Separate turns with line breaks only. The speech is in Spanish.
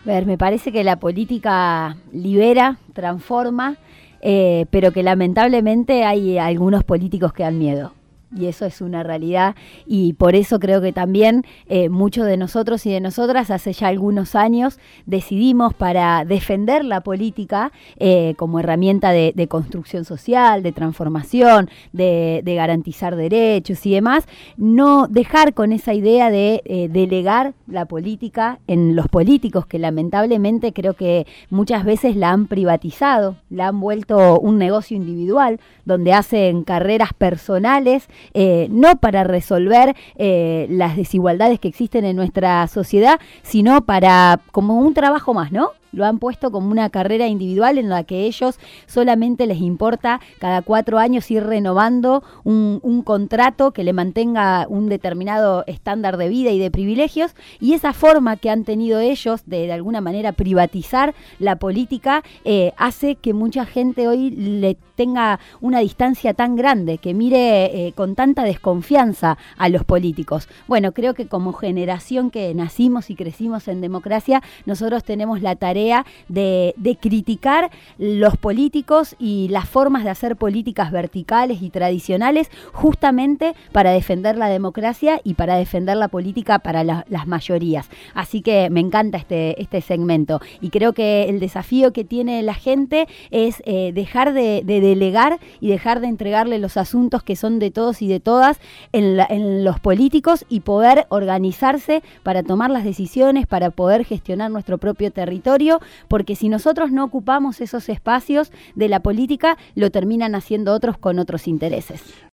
ver, me parece que la política libera, transforma, pero que lamentablemente hay algunos políticos que dan miedo. Y eso es una realidad, y por eso creo que también muchos de nosotros y de nosotras hace ya algunos años decidimos, para defender la política como herramienta de construcción social, de transformación, de garantizar derechos y demás, no dejar con esa idea de delegar la política en los políticos, que lamentablemente creo que muchas veces la han privatizado, la han vuelto un negocio individual, donde hacen carreras personales, no para resolver las desigualdades que existen en nuestra sociedad, sino para como un trabajo más, ¿no? Lo han puesto como una carrera individual en la que ellos solamente les importa cada 4 años ir renovando un contrato que le mantenga un determinado estándar de vida y de privilegios, y esa forma que han tenido ellos de alguna manera privatizar la política hace que mucha gente hoy le tenga una distancia tan grande, que mire con tanta desconfianza a los políticos. Bueno, creo que como generación que nacimos y crecimos en democracia, nosotros tenemos la tarea de criticar los políticos y las formas de hacer políticas verticales y tradicionales, justamente para defender la democracia y para defender la política para las mayorías. Así que me encanta este segmento, y creo que el desafío que tiene la gente es dejar de delegar y dejar de entregarle los asuntos que son de todos y de todas en los políticos, y poder organizarse para tomar las decisiones, para poder gestionar nuestro propio territorio, porque si nosotros no ocupamos esos espacios de la política, lo terminan haciendo otros con otros intereses.